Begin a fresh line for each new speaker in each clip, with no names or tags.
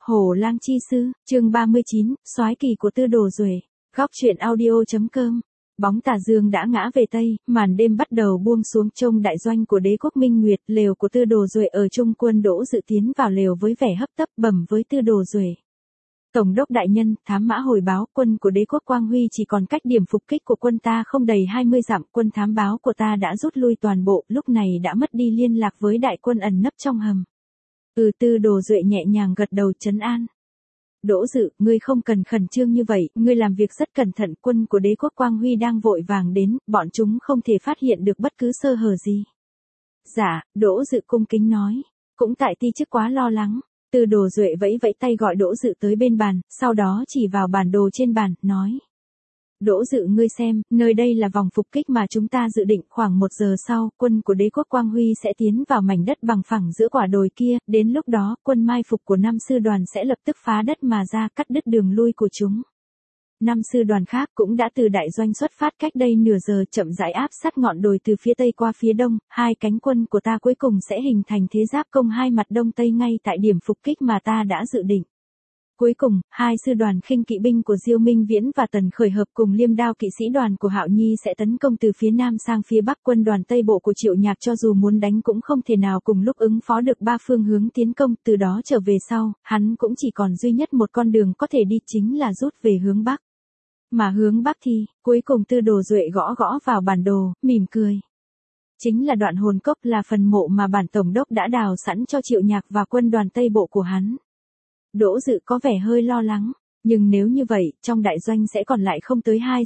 Hổ Lang chi sư, chương 39, soái kỳ của Tư Đồ Duệ. Góc truyện audio.com. Bóng tà dương đã ngã về tây, màn đêm bắt đầu buông xuống trông đại doanh của đế quốc Minh Nguyệt, lều của Tư Đồ Duệ ở trung quân Đỗ Dự tiến vào lều với vẻ hấp tấp bẩm với Tư Đồ Duệ. Tổng đốc đại nhân, thám mã hồi báo quân của đế quốc Quang Huy chỉ còn cách điểm phục kích của quân ta không đầy 20 dặm, quân thám báo của ta đã rút lui toàn bộ, lúc này đã mất đi liên lạc với đại quân ẩn nấp trong hầm. Tư Đồ Duệ nhẹ nhàng gật đầu trấn an. Đỗ Dự, ngươi không cần khẩn trương như vậy, ngươi làm việc rất cẩn thận, quân của đế quốc Quang Huy đang vội vàng đến, bọn chúng không thể phát hiện được bất cứ sơ hở gì. Dạ, Đỗ Dự cung kính nói, cũng tại ti chức quá lo lắng. Tư Đồ Duệ vẫy vẫy tay gọi Đỗ Dự tới bên bàn, sau đó chỉ vào bản đồ trên bàn, nói. Đỗ Dự ngươi xem, nơi đây là vòng phục kích mà chúng ta dự định, khoảng 1 giờ sau, quân của đế quốc Quang Huy sẽ tiến vào mảnh đất bằng phẳng giữa quả đồi kia, đến lúc đó, quân mai phục của 5 sư đoàn sẽ lập tức phá đất mà ra, cắt đứt đường lui của chúng. 5 sư đoàn khác cũng đã từ đại doanh xuất phát cách đây nửa giờ, chậm rãi áp sát ngọn đồi từ phía tây qua phía đông, hai cánh quân của ta cuối cùng sẽ hình thành thế giáp công hai mặt đông tây ngay tại điểm phục kích mà ta đã dự định. Cuối cùng, 2 sư đoàn khinh kỵ binh của Diêu Minh Viễn và Tần Khởi hợp cùng liêm đao kỵ sĩ đoàn của Hạo Nhi sẽ tấn công từ phía nam sang phía bắc. Quân đoàn Tây Bộ của Triệu Nhạc cho dù muốn đánh cũng không thể nào cùng lúc ứng phó được 3 phương hướng tiến công, từ đó trở về sau, hắn cũng chỉ còn duy nhất một con đường có thể đi, chính là rút về hướng bắc. Mà hướng bắc thì, cuối cùng Tư Đồ Duệ gõ gõ vào bản đồ, mỉm cười. Chính là đoạn hồn cốc, là phần mộ mà bản tổng đốc đã đào sẵn cho Triệu Nhạc và quân đoàn Tây Bộ của hắn. Đỗ Dự có vẻ hơi lo lắng, nhưng nếu như vậy, trong đại doanh sẽ còn lại không tới 2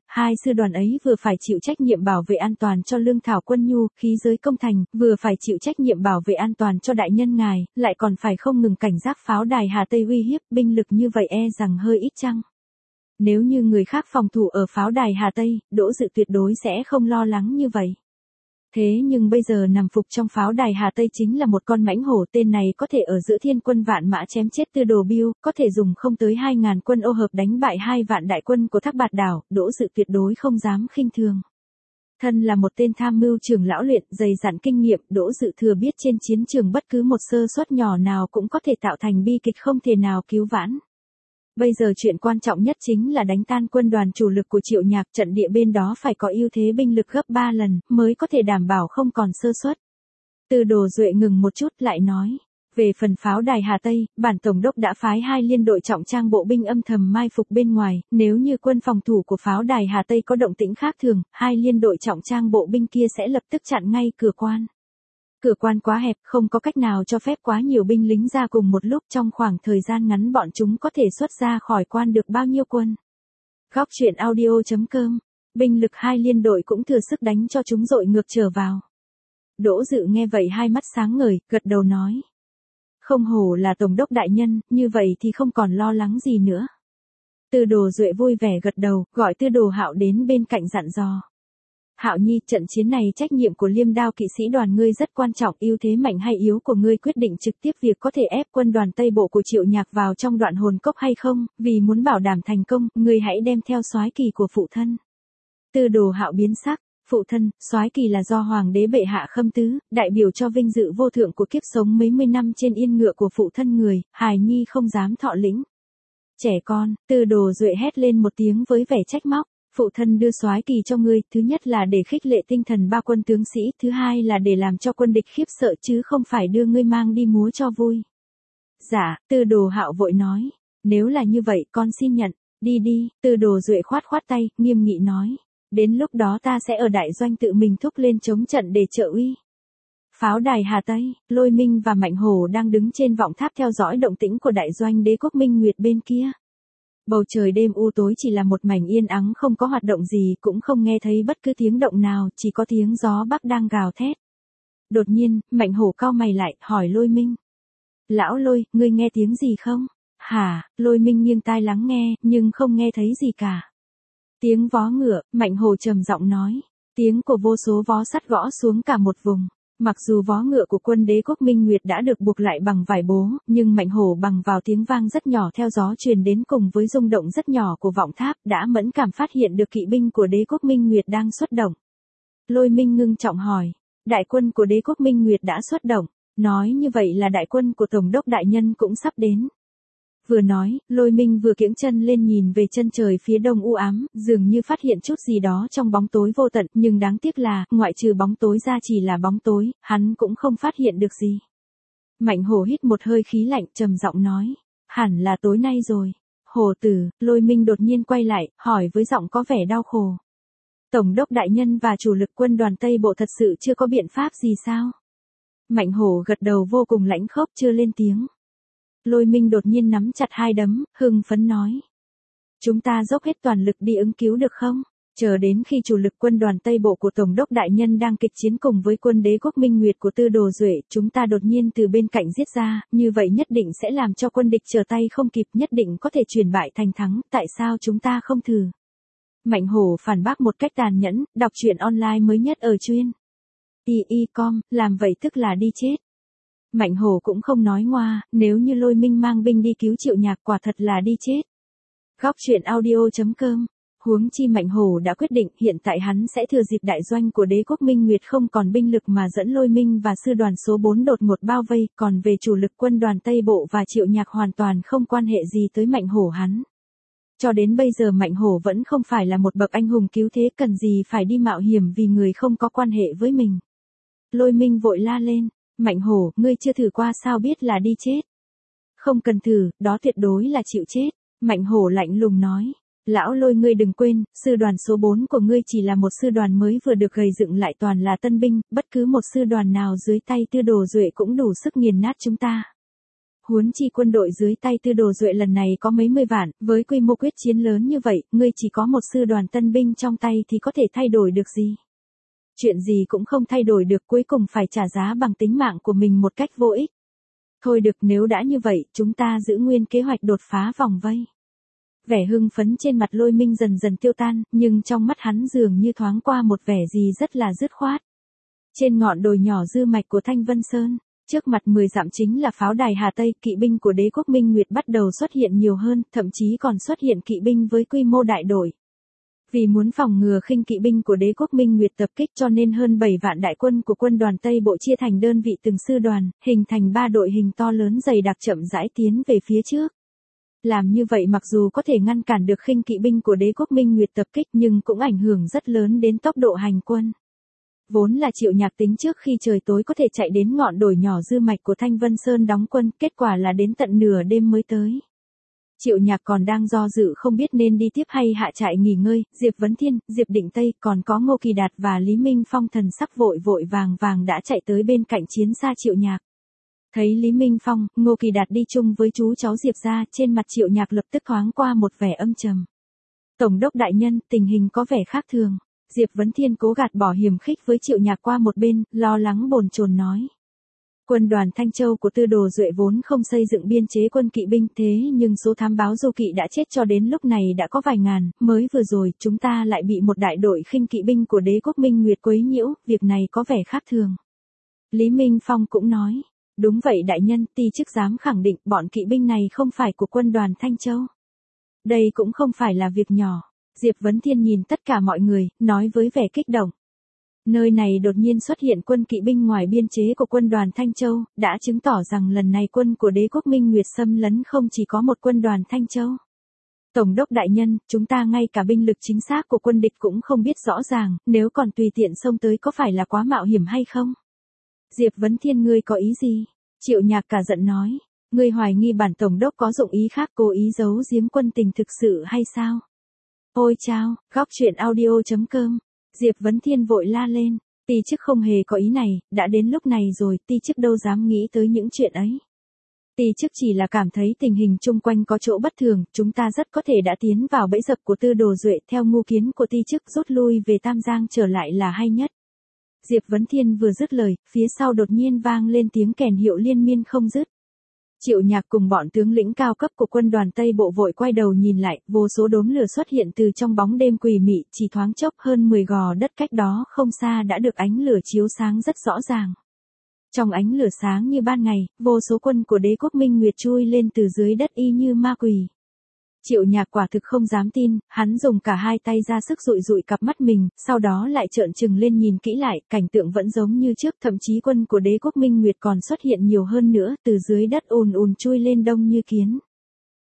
sư đoàn ấy vừa phải chịu trách nhiệm bảo vệ an toàn cho lương thảo quân nhu, khí giới công thành, vừa phải chịu trách nhiệm bảo vệ an toàn cho đại nhân ngài, lại còn phải không ngừng cảnh giác pháo đài Hà Tây uy hiếp, binh lực như vậy e rằng hơi ít chăng. Nếu như người khác phòng thủ ở pháo đài Hà Tây, Đỗ Dự tuyệt đối sẽ không lo lắng như vậy. Thế nhưng bây giờ nằm phục trong pháo đài Hà Tây chính là một con mãnh hổ, tên này có thể ở giữa thiên quân vạn mã chém chết Tư Đồ Biêu, có thể dùng không tới 2.000 quân ô hợp đánh bại 2 vạn đại quân của Thác Bạt Đảo, Đỗ Dự tuyệt đối không dám khinh thường. Thân là một tên tham mưu trưởng lão luyện, dày dặn kinh nghiệm, Đỗ Dự thừa biết trên chiến trường bất cứ một sơ suất nhỏ nào cũng có thể tạo thành bi kịch không thể nào cứu vãn. Bây giờ chuyện quan trọng nhất chính là đánh tan quân đoàn chủ lực của Triệu Nhạc, trận địa bên đó phải có ưu thế binh lực gấp 3 lần, mới có thể đảm bảo không còn sơ suất. Tư Đồ Duệ ngừng một chút lại nói, về phần pháo đài Hà Tây, bản tổng đốc đã phái 2 liên đội trọng trang bộ binh âm thầm mai phục bên ngoài, nếu như quân phòng thủ của pháo đài Hà Tây có động tĩnh khác thường, 2 liên đội trọng trang bộ binh kia sẽ lập tức chặn ngay cửa quan. Cửa quan quá hẹp, không có cách nào cho phép quá nhiều binh lính ra cùng một lúc, trong khoảng thời gian ngắn bọn chúng có thể xuất ra khỏi quan được bao nhiêu quân. Góc truyện audio.com. Binh lực 2 liên đội cũng thừa sức đánh cho chúng dội ngược trở vào. Đỗ Dự nghe vậy hai mắt sáng ngời, gật đầu nói. Không hổ là tổng đốc đại nhân, như vậy thì không còn lo lắng gì nữa. Tư Đồ Duệ vui vẻ gật đầu, gọi Tư Đồ Hạo đến bên cạnh dặn dò. Hạo Nhi, trận chiến này trách nhiệm của liêm đao kỵ sĩ đoàn ngươi rất quan trọng, ưu thế mạnh hay yếu của ngươi quyết định trực tiếp việc có thể ép quân đoàn Tây Bộ của Triệu Nhạc vào trong đoạn hồn cốc hay không, vì muốn bảo đảm thành công, ngươi hãy đem theo soái kỳ của phụ thân. Tư Đồ Hạo biến sắc, phụ thân, soái kỳ là do hoàng đế bệ hạ khâm tứ, đại biểu cho vinh dự vô thượng của kiếp sống mấy mươi năm trên yên ngựa của phụ thân người, hài nhi không dám thọ lĩnh. Trẻ con, Tư Đồ Duệ hét lên một tiếng với vẻ trách móc. Phụ thân đưa soái kỳ cho ngươi, thứ nhất là để khích lệ tinh thần 3 quân tướng sĩ, thứ hai là để làm cho quân địch khiếp sợ chứ không phải đưa ngươi mang đi múa cho vui. Dạ, Tư Đồ Hạo vội nói, nếu là như vậy con xin nhận, đi đi. Tư Đồ Duệ khoát khoát tay, nghiêm nghị nói, đến lúc đó ta sẽ ở đại doanh tự mình thúc lên chống trận để trợ uy. Pháo đài Hà Tây, Lôi Minh và Mạnh Hổ đang đứng trên vọng tháp theo dõi động tĩnh của đại doanh đế quốc Minh Nguyệt bên kia. Bầu trời đêm u tối chỉ là một mảnh yên ắng, không có hoạt động gì, cũng không nghe thấy bất cứ tiếng động nào, chỉ có tiếng gió bắc đang gào thét. Đột nhiên, Mạnh Hổ cau mày lại, hỏi Lôi Minh. Lão Lôi, ngươi nghe tiếng gì không? Hả? Lôi Minh nghiêng tai lắng nghe, nhưng không nghe thấy gì cả. Tiếng vó ngựa, Mạnh Hổ trầm giọng nói. Tiếng của vô số vó sắt gõ xuống cả một vùng. Mặc dù vó ngựa của quân đế quốc Minh Nguyệt đã được buộc lại bằng vải bố, nhưng Mạnh Hổ bằng vào tiếng vang rất nhỏ theo gió truyền đến cùng với rung động rất nhỏ của vọng tháp đã mẫn cảm phát hiện được kỵ binh của đế quốc Minh Nguyệt đang xuất động. Lôi Minh ngưng trọng hỏi, đại quân của đế quốc Minh Nguyệt đã xuất động, nói như vậy là đại quân của tổng đốc đại nhân cũng sắp đến. Vừa nói, Lôi Minh vừa kiễng chân lên nhìn về chân trời phía đông u ám, dường như phát hiện chút gì đó trong bóng tối vô tận, nhưng đáng tiếc là, ngoại trừ bóng tối ra chỉ là bóng tối, hắn cũng không phát hiện được gì. Mạnh hổ hít một hơi khí lạnh, trầm giọng nói, hẳn là tối nay rồi. Hổ tử, Lôi Minh đột nhiên quay lại, hỏi với giọng có vẻ đau khổ. Tổng đốc đại nhân và chủ lực quân đoàn Tây Bộ thật sự chưa có biện pháp gì sao? Mạnh hổ gật đầu vô cùng lãnh khốc, chưa lên tiếng. Lôi Minh đột nhiên nắm chặt hai đấm, hưng phấn nói. Chúng ta dốc hết toàn lực đi ứng cứu được không? Chờ đến khi chủ lực quân đoàn Tây Bộ của Tổng đốc đại nhân đang kịch chiến cùng với quân đế quốc Minh Nguyệt của Tư Đồ Duệ, chúng ta đột nhiên từ bên cạnh giết ra, như vậy nhất định sẽ làm cho quân địch trở tay không kịp, nhất định có thể chuyển bại thành thắng, tại sao chúng ta không thử? Mạnh hổ phản bác một cách tàn nhẫn, đọc truyện online mới nhất ở chuyên. com, làm vậy tức là đi chết. Mạnh hổ cũng không nói ngoa, nếu như Lôi Minh mang binh đi cứu Triệu Nhạc quả thật là đi chết. Góc truyện audio.com. Huống chi Mạnh hổ đã quyết định hiện tại hắn sẽ thừa dịp đại doanh của đế quốc Minh Nguyệt không còn binh lực mà dẫn Lôi Minh và sư đoàn số 4 đột ngột bao vây, còn về chủ lực quân đoàn Tây Bộ và Triệu Nhạc hoàn toàn không quan hệ gì tới Mạnh hổ hắn. Cho đến bây giờ Mạnh hổ vẫn không phải là một bậc anh hùng cứu thế, cần gì phải đi mạo hiểm vì người không có quan hệ với mình. Lôi Minh vội la lên, Mạnh hổ, ngươi chưa thử qua sao biết là đi chết. Không cần thử, đó tuyệt đối là chịu chết. Mạnh hổ lạnh lùng nói, lão Lôi ngươi đừng quên, sư đoàn số 4 của ngươi chỉ là một sư đoàn mới vừa được gầy dựng lại, toàn là tân binh, bất cứ một sư đoàn nào dưới tay Tư Đồ Duệ cũng đủ sức nghiền nát chúng ta. Huống chi quân đội dưới tay Tư Đồ Duệ lần này có mấy mươi vạn, với quy mô quyết chiến lớn như vậy, ngươi chỉ có một sư đoàn tân binh trong tay thì có thể thay đổi được gì? Chuyện gì cũng không thay đổi được, cuối cùng phải trả giá bằng tính mạng của mình một cách vô ích. Thôi được, nếu đã như vậy, chúng ta giữ nguyên kế hoạch đột phá vòng vây. Vẻ hưng phấn trên mặt Lôi Minh dần dần tiêu tan, nhưng trong mắt hắn dường như thoáng qua một vẻ gì rất là dứt khoát. Trên ngọn đồi nhỏ dư mạch của Thanh Vân Sơn, trước mặt 10 dặm chính là pháo đài Hà Tây, kỵ binh của đế quốc Minh Nguyệt bắt đầu xuất hiện nhiều hơn, thậm chí còn xuất hiện kỵ binh với quy mô đại đội. Vì muốn phòng ngừa khinh kỵ binh của đế quốc Minh Nguyệt tập kích cho nên hơn 7 vạn đại quân của quân đoàn Tây Bộ chia thành đơn vị từng sư đoàn, hình thành 3 đội hình to lớn dày đặc chậm rãi tiến về phía trước. Làm như vậy mặc dù có thể ngăn cản được khinh kỵ binh của đế quốc Minh Nguyệt tập kích nhưng cũng ảnh hưởng rất lớn đến tốc độ hành quân. Vốn là Triệu Nhạc tính trước khi trời tối có thể chạy đến ngọn đồi nhỏ dư mạch của Thanh Vân Sơn đóng quân, kết quả là đến tận nửa đêm mới tới. Triệu Nhạc còn đang do dự không biết nên đi tiếp hay hạ trại nghỉ ngơi, Diệp Vấn Thiên, Diệp Định Tây, còn có Ngô Kỳ Đạt và Lý Minh Phong thần sắc vội vội vàng đã chạy tới bên cạnh chiến xa Triệu Nhạc. Thấy Lý Minh Phong, Ngô Kỳ Đạt đi chung với chú cháu Diệp ra, trên mặt Triệu Nhạc lập tức thoáng qua một vẻ âm trầm. Tổng đốc đại nhân, tình hình có vẻ khác thường. Diệp Vấn Thiên cố gạt bỏ hiềm khích với Triệu Nhạc qua một bên, lo lắng bồn chồn nói. Quân đoàn Thanh Châu của Tư Đồ Duệ vốn không xây dựng biên chế quân kỵ binh, thế nhưng số thám báo du kỵ đã chết cho đến lúc này đã có vài ngàn, mới vừa rồi chúng ta lại bị một đại đội khinh kỵ binh của đế quốc Minh Nguyệt quấy nhiễu, việc này có vẻ khác thường. Lý Minh Phong cũng nói, đúng vậy đại nhân, ty chức dám khẳng định bọn kỵ binh này không phải của quân đoàn Thanh Châu. Đây cũng không phải là việc nhỏ. Diệp Vấn Thiên nhìn tất cả mọi người, nói với vẻ kích động. Nơi này đột nhiên xuất hiện quân kỵ binh ngoài biên chế của quân đoàn Thanh Châu, đã chứng tỏ rằng lần này quân của đế quốc Minh Nguyệt xâm lấn không chỉ có một quân đoàn Thanh Châu. Tổng đốc đại nhân, chúng ta ngay cả binh lực chính xác của quân địch cũng không biết rõ ràng, nếu còn tùy tiện xông tới có phải là quá mạo hiểm hay không? Diệp Vấn Thiên, ngươi có ý gì? Triệu Nhạc cả giận nói, ngươi hoài nghi bản tổng đốc có dụng ý khác, cố ý giấu giếm quân tình thực sự hay sao? Ôi chao, góc truyện audio.com. Diệp Vấn Thiên vội la lên, ty chức không hề có ý này, đã đến lúc này rồi, ty chức đâu dám nghĩ tới những chuyện ấy. Ty chức chỉ là cảm thấy tình hình chung quanh có chỗ bất thường, chúng ta rất có thể đã tiến vào bẫy dập của Tư Đồ Duệ, theo ngu kiến của ty chức rút lui về Tam Giang trở lại là hay nhất. Diệp Vấn Thiên vừa dứt lời, phía sau đột nhiên vang lên tiếng kèn hiệu liên miên không dứt. Triệu Nhạc cùng bọn tướng lĩnh cao cấp của quân đoàn Tây Bộ vội quay đầu nhìn lại, vô số đốm lửa xuất hiện từ trong bóng đêm quỷ mị, chỉ thoáng chốc hơn 10 gò đất cách đó không xa đã được ánh lửa chiếu sáng rất rõ ràng. Trong ánh lửa sáng như ban ngày, vô số quân của đế quốc Minh Nguyệt chui lên từ dưới đất y như ma quỷ. Triệu Nhạc quả thực không dám tin, hắn dùng cả hai tay ra sức dụi dụi cặp mắt mình, sau đó lại trợn trừng lên nhìn kỹ lại, cảnh tượng vẫn giống như trước, thậm chí quân của đế quốc Minh Nguyệt còn xuất hiện nhiều hơn nữa, từ dưới đất ùn ùn chui lên đông như kiến.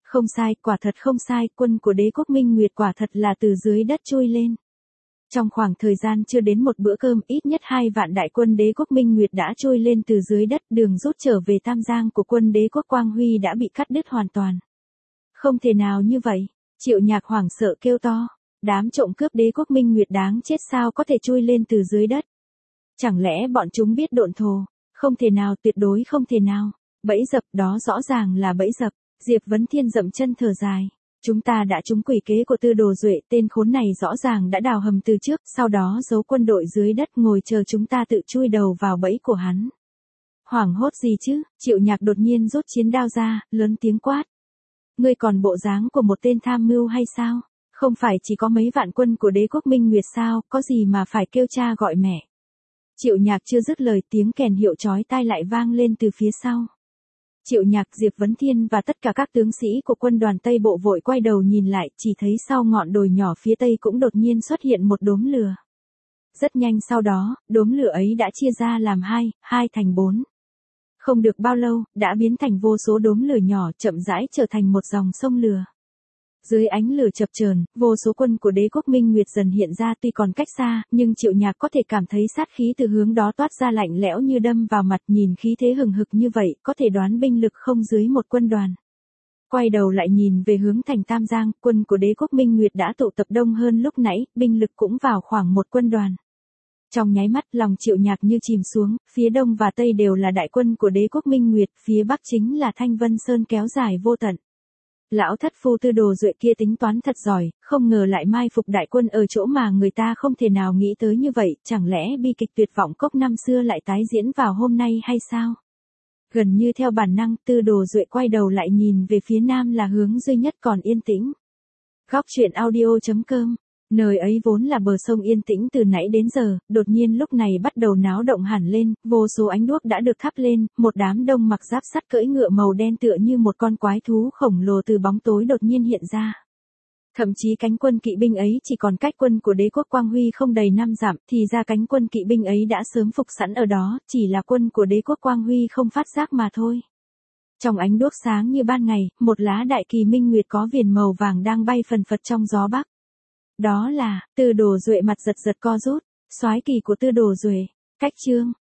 Không sai, quả thật không sai, quân của đế quốc Minh Nguyệt quả thật là từ dưới đất chui lên. Trong khoảng thời gian chưa đến một bữa cơm, ít nhất 2 vạn đại quân đế quốc Minh Nguyệt đã trôi lên từ dưới đất, đường rút trở về Tam Giang của quân đế quốc Quang Huy đã bị cắt đứt hoàn toàn. Không thể nào như vậy, Triệu Nhạc hoảng sợ kêu to, đám trộm cướp đế quốc Minh Nguyệt đáng chết sao có thể chui lên từ dưới đất. Chẳng lẽ bọn chúng biết độn thổ, không thể nào, tuyệt đối không thể nào, bẫy dập đó rõ ràng là bẫy dập, Diệp Vấn Thiên dậm chân thở dài. Chúng ta đã trúng quỷ kế của Tư Đồ Duệ, tên khốn này rõ ràng đã đào hầm từ trước, sau đó giấu quân đội dưới đất ngồi chờ chúng ta tự chui đầu vào bẫy của hắn. Hoảng hốt gì chứ, Triệu Nhạc đột nhiên rút chiến đao ra, lớn tiếng quát. Ngươi còn bộ dáng của một tên tham mưu hay sao? Không phải chỉ có mấy vạn quân của đế quốc Minh Nguyệt sao, có gì mà phải kêu cha gọi mẹ. Triệu Nhạc chưa dứt lời, tiếng kèn hiệu chói tai lại vang lên từ phía sau. Triệu Nhạc, Diệp Vấn Thiên và tất cả các tướng sĩ của quân đoàn Tây Bộ vội quay đầu nhìn lại, chỉ thấy sau ngọn đồi nhỏ phía tây cũng đột nhiên xuất hiện một đốm lửa. Rất nhanh sau đó, đốm lửa ấy đã chia ra làm hai thành 4. Không được bao lâu, đã biến thành vô số đốm lửa nhỏ, chậm rãi trở thành một dòng sông lửa. Dưới ánh lửa chập chờn, vô số quân của đế quốc Minh Nguyệt dần hiện ra, tuy còn cách xa, nhưng Triệu Nhạc có thể cảm thấy sát khí từ hướng đó toát ra lạnh lẽo như đâm vào mặt, nhìn khí thế hừng hực như vậy, có thể đoán binh lực không dưới một quân đoàn. Quay đầu lại nhìn về hướng thành Tam Giang, quân của đế quốc Minh Nguyệt đã tụ tập đông hơn lúc nãy, binh lực cũng vào khoảng một quân đoàn. Trong nháy mắt, lòng Triệu Nhạc như chìm xuống, phía đông và tây đều là đại quân của đế quốc Minh Nguyệt, phía bắc chính là Thanh Vân Sơn kéo dài vô tận. Lão thất phu Tư Đồ Duệ kia tính toán thật giỏi, không ngờ lại mai phục đại quân ở chỗ mà người ta không thể nào nghĩ tới như vậy, chẳng lẽ bi kịch tuyệt vọng cốc năm xưa lại tái diễn vào hôm nay hay sao? Gần như theo bản năng, Tư Đồ Duệ quay đầu lại nhìn về phía nam là hướng duy nhất còn yên tĩnh. Góc truyện audio.com. Nơi ấy vốn là bờ sông yên tĩnh từ nãy đến giờ, đột nhiên lúc này bắt đầu náo động hẳn lên, vô số ánh đuốc đã được thắp lên, một đám đông mặc giáp sắt cưỡi ngựa màu đen tựa như một con quái thú khổng lồ từ bóng tối đột nhiên hiện ra. Thậm chí cánh quân kỵ binh ấy chỉ còn cách quân của đế quốc Quang Huy không đầy 5 dặm, thì ra cánh quân kỵ binh ấy đã sớm phục sẵn ở đó, chỉ là quân của đế quốc Quang Huy không phát giác mà thôi. Trong ánh đuốc sáng như ban ngày, một lá đại kỳ minh nguyệt có viền màu vàng đang bay phần phật trong gió bắc. Đó là, Tư Đồ Duệ mặt giật giật co rút, soái kỳ của Tư Đồ Duệ, cách chương.